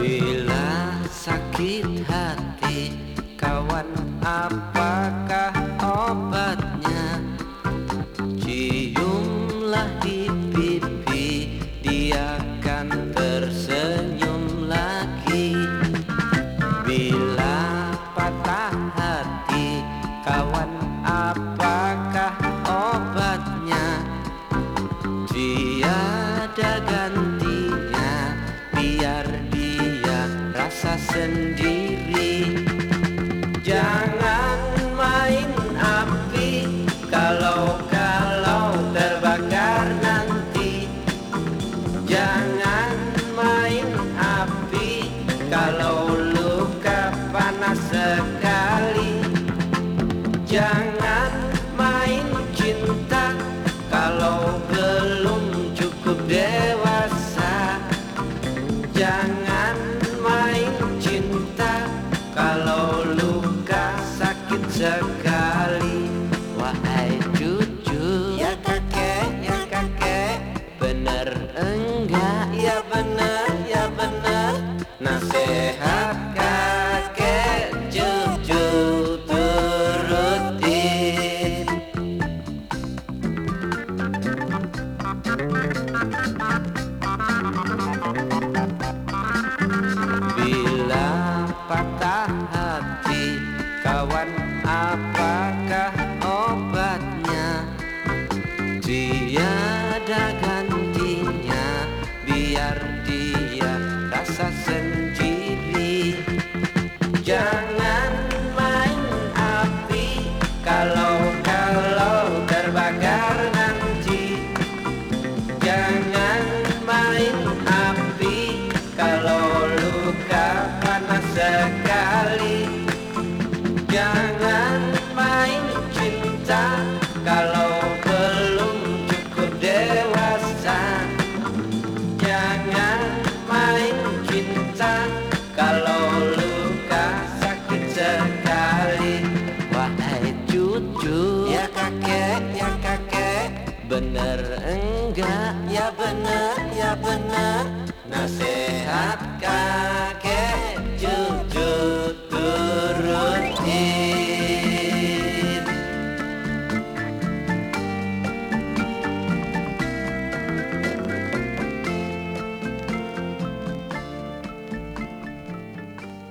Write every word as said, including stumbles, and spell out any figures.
Bila sakit hati kawan, apakah obatnya? Ciumlah di pipi, dia akan tersenyum lagi. Bila patah hati kawan, apakah obatnya? Tiada gantinya, biar dia rasa sendiri. Jangan main api, kalau-kalau terbakar nanti. Jangan main api, kalau luka panas sekali. Jangan main cinta, kalau belum cukup dewasa. Jangan main cinta, kalau luka sakit sekali. Wahai cucu, Ya kakek, ya kakek, bener enggak? ya benar, ya benar. Nasihat kakek cucu turutin. Bila patah hati kawan, apakah obatnya? Tiada gantinya, biar dia rasa sendiri. Jangan main api, kalau-kalau terbakar nanti. Jangan main api, kalau luka panas sekali. Jangan main cinta, kalau belum cukup dewasa. Jangan main cinta, kalau luka sakit sekali. Wahai cucu, Ya kakek, ya kakek, bener enggak? ya benar, ya benar. Nasihat kakek